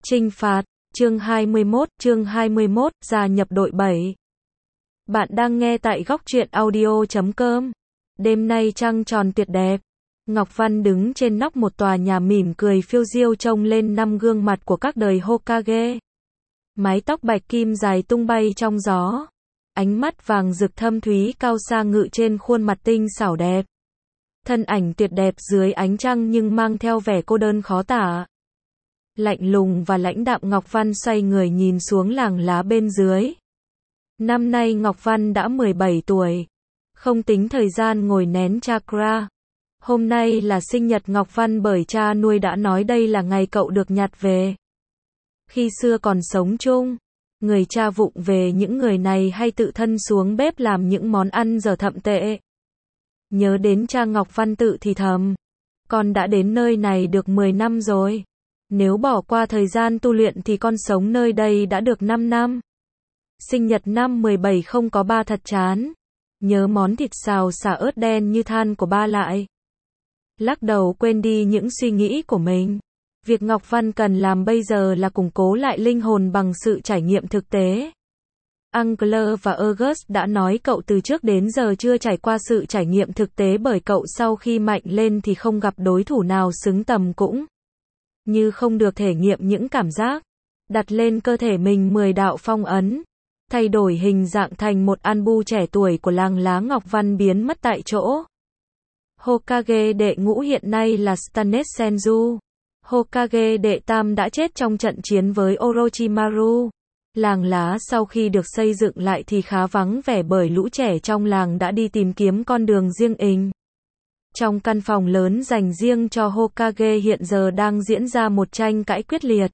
Chinh phạt, chương 21, gia nhập đội 7. Bạn đang nghe tại góc truyện audio.com. Đêm nay trăng tròn tuyệt đẹp. Ngọc Văn đứng trên nóc một tòa nhà mỉm cười phiêu diêu trông lên 5 gương mặt của các đời Hokage. Mái tóc bạch kim dài tung bay trong gió. Ánh mắt vàng rực thâm thúy cao xa ngự trên khuôn mặt tinh xảo đẹp. Thân ảnh tuyệt đẹp dưới ánh trăng nhưng mang theo vẻ cô đơn khó tả. Lạnh lùng và lãnh đạm Ngọc Văn xoay người nhìn xuống làng lá bên dưới. Năm nay Ngọc Văn đã 17 tuổi. Không tính thời gian ngồi nén chakra. Hôm nay là sinh nhật Ngọc Văn bởi cha nuôi đã nói đây là ngày cậu được nhặt về. Khi xưa còn sống chung, người cha vụng về những người này hay tự thân xuống bếp làm những món ăn dở thậm tệ. Nhớ đến cha Ngọc Văn tự thì thầm. Con đã đến nơi này được 10 năm rồi. Nếu bỏ qua thời gian tu luyện thì con sống nơi đây đã được 5 năm. Sinh nhật năm 17 không có ba thật chán. Nhớ món thịt xào xả ớt đen như than của ba lại. Lắc đầu quên đi những suy nghĩ của mình. Việc Ngọc Văn cần làm bây giờ là củng cố lại linh hồn bằng sự trải nghiệm thực tế. Angler và August đã nói cậu từ trước đến giờ chưa trải qua sự trải nghiệm thực tế bởi cậu sau khi mạnh lên thì không gặp đối thủ nào xứng tầm cũng như không được thể nghiệm những cảm giác đặt lên cơ thể mình 10 đạo phong ấn, thay đổi hình dạng thành một Anbu trẻ tuổi của làng lá. Ngọc Văn biến mất tại chỗ. Hokage đệ ngũ hiện nay là Stanet Senju. Hokage đệ tam đã chết trong trận chiến với Orochimaru. Làng lá sau khi được xây dựng lại thì khá vắng vẻ bởi lũ trẻ trong làng đã đi tìm kiếm con đường riêng mình. Trong căn phòng lớn dành riêng cho Hokage hiện giờ đang diễn ra một tranh cãi quyết liệt.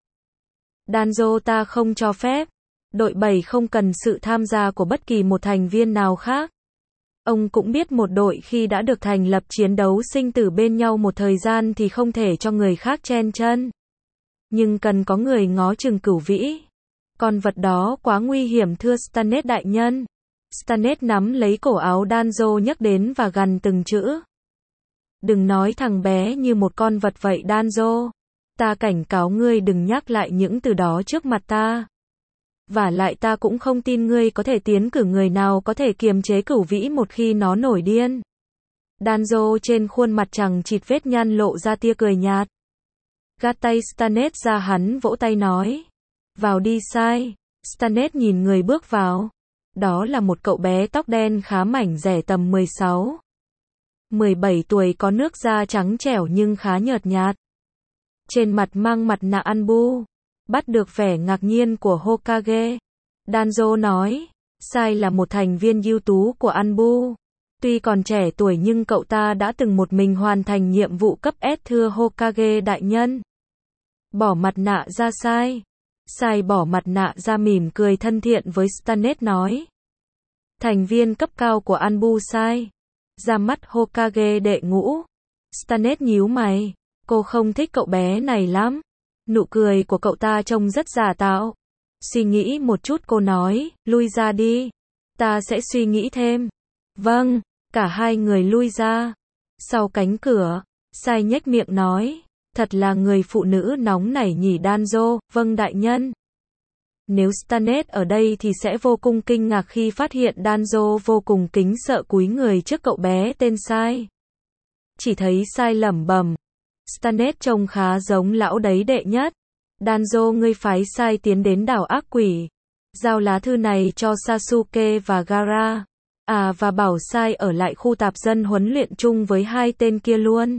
Danzo ta không cho phép. Đội 7 không cần sự tham gia của bất kỳ một thành viên nào khác. Ông cũng biết một đội khi đã được thành lập chiến đấu sinh tử bên nhau một thời gian thì không thể cho người khác chen chân. Nhưng cần có người ngó chừng cửu vĩ. Con vật đó quá nguy hiểm thưa Stanet đại nhân. Stanet nắm lấy cổ áo Danzo nhấc đến và gằn từng chữ. Đừng nói thằng bé như một con vật vậy Danzo. Ta cảnh cáo ngươi đừng nhắc lại những từ đó trước mặt ta. Vả lại ta cũng không tin ngươi có thể tiến cử người nào có thể kiềm chế cửu vĩ một khi nó nổi điên. Danzo trên khuôn mặt chằng chịt vết nhăn lộ ra tia cười nhạt. Gạt tay Stanet ra, hắn vỗ tay nói. Vào đi Sai. Stanet nhìn người bước vào. Đó là một cậu bé tóc đen khá mảnh rẻ tầm 16. 17 tuổi, có nước da trắng trẻo nhưng khá nhợt nhạt. Trên mặt mang mặt nạ Anbu. Bắt được vẻ ngạc nhiên của Hokage. Danzo nói, Sai là một thành viên ưu tú của Anbu. Tuy còn trẻ tuổi nhưng cậu ta đã từng một mình hoàn thành nhiệm vụ cấp S thưa Hokage đại nhân. Bỏ mặt nạ ra Sai. Sai bỏ mặt nạ ra mỉm cười thân thiện với Stanet nói. Thành viên cấp cao của Anbu Sai. Ra mắt Hokage đệ ngũ. Stanet nhíu mày. Cô không thích cậu bé này lắm. Nụ cười của cậu ta trông rất giả tạo. Suy nghĩ một chút cô nói, lui ra đi. Ta sẽ suy nghĩ thêm. Vâng, cả hai người lui ra. Sau cánh cửa, Sai nhếch miệng nói. Thật là người phụ nữ nóng nảy nhỉ Danzo. Vâng đại nhân. Nếu Stanet ở đây thì sẽ vô cùng kinh ngạc khi phát hiện Danzo vô cùng kính sợ cúi người trước cậu bé tên Sai. Chỉ thấy Sai lẩm bẩm. Stanet trông khá giống lão đấy đệ nhất. Danzo ngươi phái Sai tiến đến đảo ác quỷ. Giao lá thư này cho Sasuke và Gaara. Và bảo Sai ở lại khu tạp dân huấn luyện chung với hai tên kia luôn.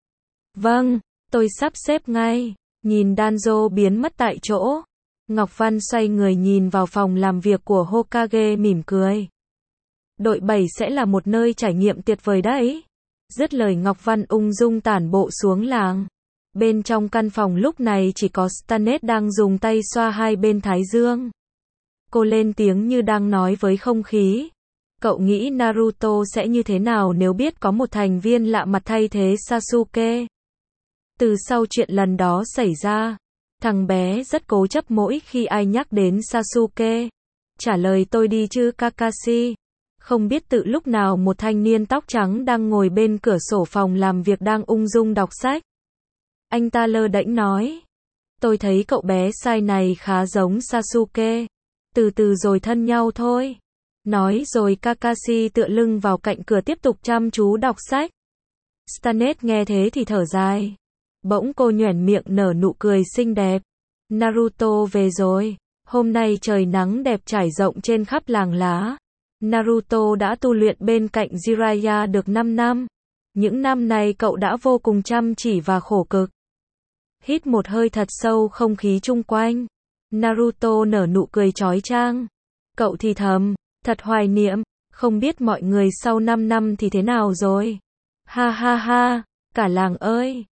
Vâng, tôi sắp xếp ngay. Nhìn Danzo biến mất tại chỗ. Ngọc Văn xoay người nhìn vào phòng làm việc của Hokage mỉm cười. Đội 7 sẽ là một nơi trải nghiệm tuyệt vời đấy. Dứt lời Ngọc Văn ung dung tản bộ xuống làng. Bên trong căn phòng lúc này chỉ có Stanet đang dùng tay xoa hai bên thái dương. Cô lên tiếng như đang nói với không khí. Cậu nghĩ Naruto sẽ như thế nào nếu biết có một thành viên lạ mặt thay thế Sasuke? Từ sau chuyện lần đó xảy ra, thằng bé rất cố chấp mỗi khi ai nhắc đến Sasuke. Trả lời tôi đi chứ Kakashi. Không biết từ lúc nào một thanh niên tóc trắng đang ngồi bên cửa sổ phòng làm việc đang ung dung đọc sách. Anh ta lơ đễnh nói. Tôi thấy cậu bé sai này khá giống Sasuke. Từ từ rồi thân nhau thôi. Nói rồi Kakashi tựa lưng vào cạnh cửa tiếp tục chăm chú đọc sách. Stanet nghe thế thì thở dài. Bỗng cô nhoẻn miệng nở nụ cười xinh đẹp. Naruto về rồi. Hôm nay trời nắng đẹp trải rộng trên khắp làng lá. Naruto đã tu luyện bên cạnh Jiraiya được 5 năm. Những năm này cậu đã vô cùng chăm chỉ và khổ cực. Hít một hơi thật sâu không khí chung quanh. Naruto nở nụ cười chói chang. Cậu thì thầm, thật hoài niệm, không biết mọi người sau 5 năm thì thế nào rồi. Ha ha ha, cả làng ơi.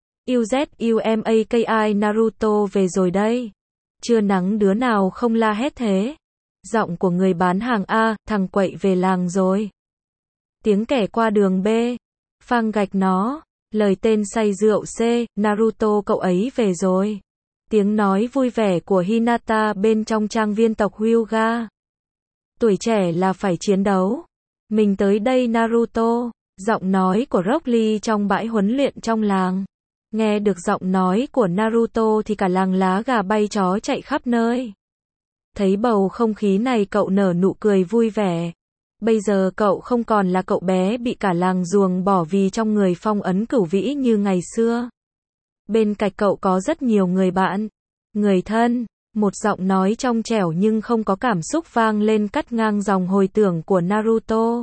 UZUMAKI Naruto về rồi đây. Trưa nắng đứa nào không la hét thế. Giọng của người bán hàng A, thằng quậy về làng rồi. Tiếng kẻ qua đường B, phang gạch nó. Lời tên say rượu C, Naruto cậu ấy về rồi. Tiếng nói vui vẻ của Hinata bên trong trang viên tộc Hyuga. Tuổi trẻ là phải chiến đấu. Mình tới đây Naruto. Giọng nói của Rock Lee trong bãi huấn luyện trong làng. Nghe được giọng nói của Naruto thì cả làng lá gà bay chó chạy khắp nơi. Thấy bầu không khí này cậu nở nụ cười vui vẻ. Bây giờ cậu không còn là cậu bé bị cả làng ruồng bỏ vì trong người phong ấn cửu vĩ như ngày xưa. Bên cạnh cậu có rất nhiều người bạn, người thân. Một giọng nói trong trẻo nhưng không có cảm xúc vang lên cắt ngang dòng hồi tưởng của Naruto.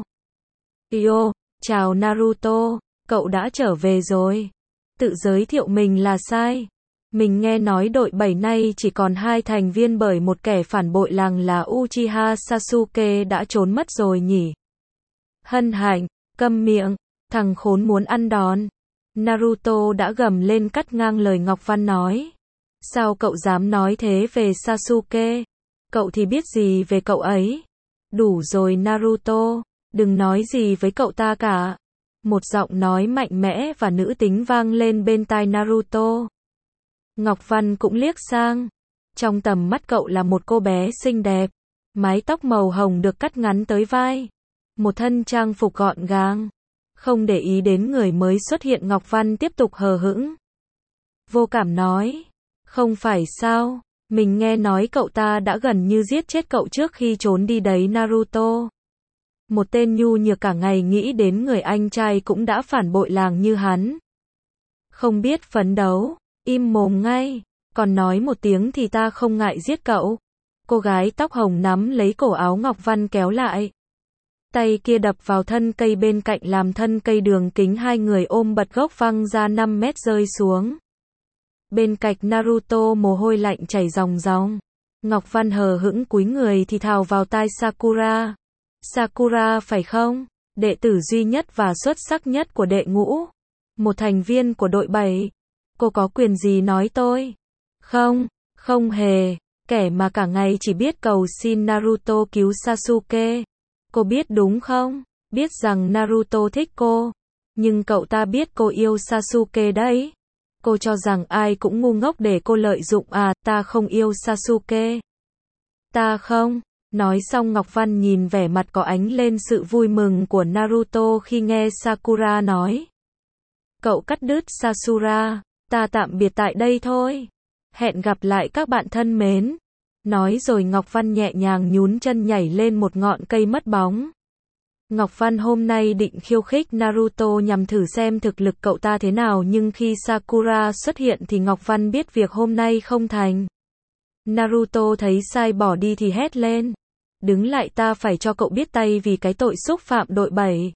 Yo, chào Naruto, cậu đã trở về rồi. Tự giới thiệu mình là sai. Mình nghe nói đội 7 nay chỉ còn 2 thành viên bởi một kẻ phản bội làng là Uchiha Sasuke đã trốn mất rồi nhỉ. Hân hạnh, câm miệng, thằng khốn muốn ăn đòn. Naruto đã gầm lên cắt ngang lời Ngọc Văn nói. Sao cậu dám nói thế về Sasuke? Cậu thì biết gì về cậu ấy? Đủ rồi Naruto, đừng nói gì với cậu ta cả. Một giọng nói mạnh mẽ và nữ tính vang lên bên tai Naruto. Ngọc Văn cũng liếc sang. Trong tầm mắt cậu là một cô bé xinh đẹp. Mái tóc màu hồng được cắt ngắn tới vai. Một thân trang phục gọn gàng. Không để ý đến người mới xuất hiện Ngọc Văn tiếp tục hờ hững. Vô cảm nói. Không phải sao, mình nghe nói cậu ta đã gần như giết chết cậu trước khi trốn đi đấy Naruto. Một tên nhu nhược cả ngày nghĩ đến người anh trai cũng đã phản bội làng như hắn. Không biết phấn đấu, im mồm ngay, còn nói một tiếng thì ta không ngại giết cậu. Cô gái tóc hồng nắm lấy cổ áo Ngọc Văn kéo lại. Tay kia đập vào thân cây bên cạnh làm thân cây đường kính hai người ôm bật gốc văng ra 5 mét rơi xuống. Bên cạnh Naruto mồ hôi lạnh chảy ròng ròng. Ngọc Văn hờ hững cúi người thì thào vào tai Sakura. Sakura phải không? Đệ tử duy nhất và xuất sắc nhất của đệ ngũ. Một thành viên của đội 7. Cô có quyền gì nói tôi? Không, không hề. Kẻ mà cả ngày chỉ biết cầu xin Naruto cứu Sasuke. Cô biết đúng không? Biết rằng Naruto thích cô. Nhưng cậu ta biết cô yêu Sasuke đấy. Cô cho rằng ai cũng ngu ngốc để cô lợi dụng à, ta không yêu Sasuke. Ta không. Nói xong Ngọc Văn nhìn vẻ mặt có ánh lên sự vui mừng của Naruto khi nghe Sakura nói. Cậu cắt đứt Sakura, ta tạm biệt tại đây thôi. Hẹn gặp lại các bạn thân mến. Nói rồi Ngọc Văn nhẹ nhàng nhún chân nhảy lên một ngọn cây mất bóng. Ngọc Văn hôm nay định khiêu khích Naruto nhằm thử xem thực lực cậu ta thế nào nhưng khi Sakura xuất hiện thì Ngọc Văn biết việc hôm nay không thành. Naruto thấy sai bỏ đi thì hét lên. Đứng lại ta phải cho cậu biết tay vì cái tội xúc phạm đội 7.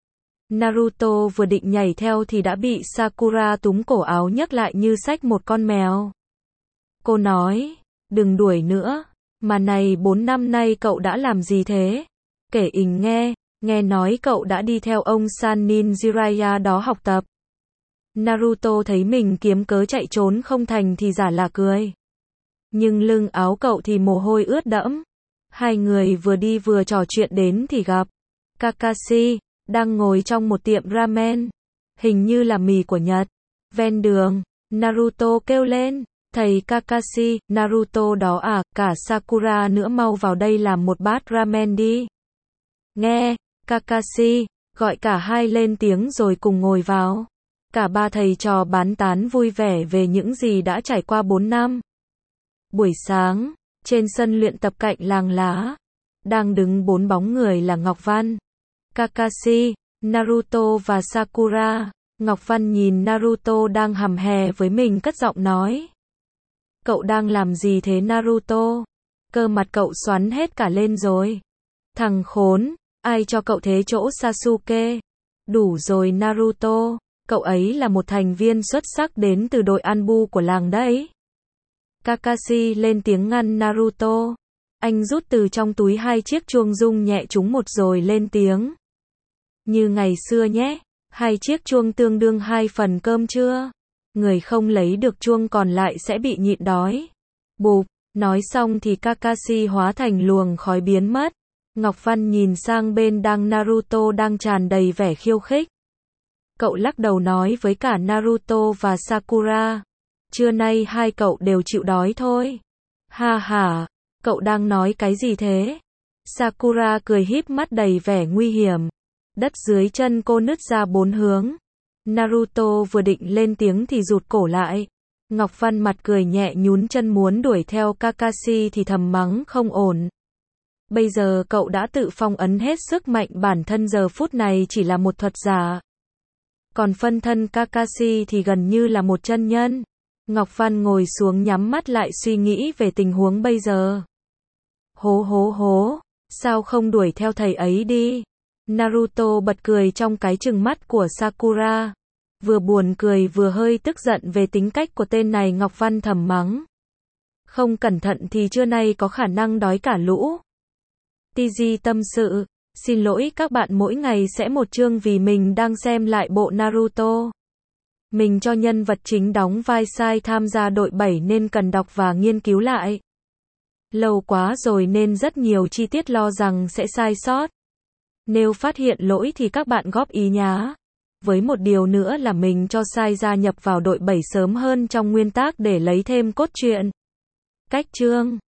Naruto vừa định nhảy theo thì đã bị Sakura túm cổ áo nhấc lại như xách một con mèo. Cô nói, đừng đuổi nữa, mà này 4 năm nay cậu đã làm gì thế? Kể ình nghe nói cậu đã đi theo ông Sannin Jiraiya đó học tập. Naruto thấy mình kiếm cớ chạy trốn không thành thì giả là cười. Nhưng lưng áo cậu thì mồ hôi ướt đẫm. Hai người vừa đi vừa trò chuyện đến thì gặp Kakashi, đang ngồi trong một tiệm ramen. Hình như là mì của Nhật. Ven đường, Naruto kêu lên. Thầy Kakashi, Naruto đó à, cả Sakura nữa mau vào đây làm một bát ramen đi. Nghe, Kakashi, gọi cả hai lên tiếng rồi cùng ngồi vào. Cả ba thầy trò bán tán vui vẻ về những gì đã trải qua 4 năm. Buổi sáng, trên sân luyện tập cạnh làng lá, đang đứng 4 bóng người là Ngọc Văn, Kakashi, Naruto và Sakura. Ngọc Văn nhìn Naruto đang hầm hè với mình cất giọng nói. Cậu đang làm gì thế Naruto? Cơ mặt cậu xoắn hết cả lên rồi. Thằng khốn, ai cho cậu thế chỗ Sasuke? Đủ rồi Naruto, cậu ấy là một thành viên xuất sắc đến từ đội Anbu của làng đấy. Kakashi lên tiếng ngăn Naruto. Anh rút từ trong túi 2 chiếc chuông rung nhẹ chúng một rồi lên tiếng. Như ngày xưa nhé, 2 chiếc chuông tương đương 2 phần cơm trưa. Người không lấy được chuông còn lại sẽ bị nhịn đói. Bụp, nói xong thì Kakashi hóa thành luồng khói biến mất. Ngọc Văn nhìn sang bên Naruto đang tràn đầy vẻ khiêu khích. Cậu lắc đầu nói với cả Naruto và Sakura. Trưa nay 2 cậu đều chịu đói thôi. Ha ha, cậu đang nói cái gì thế? Sakura cười híp mắt đầy vẻ nguy hiểm. Đất dưới chân cô nứt ra 4 hướng. Naruto vừa định lên tiếng thì rụt cổ lại. Ngọc Văn mặt cười nhẹ nhún chân muốn đuổi theo Kakashi thì thầm mắng không ổn. Bây giờ cậu đã tự phong ấn hết sức mạnh bản thân giờ phút này chỉ là một thuật giả. Còn phân thân Kakashi thì gần như là một chân nhân. Ngọc Văn ngồi xuống nhắm mắt lại suy nghĩ về tình huống bây giờ. Hố hố hố, sao không đuổi theo thầy ấy đi? Naruto bật cười trong cái trừng mắt của Sakura. Vừa buồn cười vừa hơi tức giận về tính cách của tên này. Ngọc Văn thầm mắng. Không cẩn thận thì trưa nay có khả năng đói cả lũ. TG tâm sự, xin lỗi các bạn mỗi ngày sẽ một chương vì mình đang xem lại bộ Naruto. Mình cho nhân vật chính đóng vai sai tham gia đội 7 nên cần đọc và nghiên cứu lại. Lâu quá rồi nên rất nhiều chi tiết lo rằng sẽ sai sót. Nếu phát hiện lỗi thì các bạn góp ý nhá. Với một điều nữa là mình cho sai gia nhập vào đội 7 sớm hơn trong nguyên tác để lấy thêm cốt truyện. Cách chương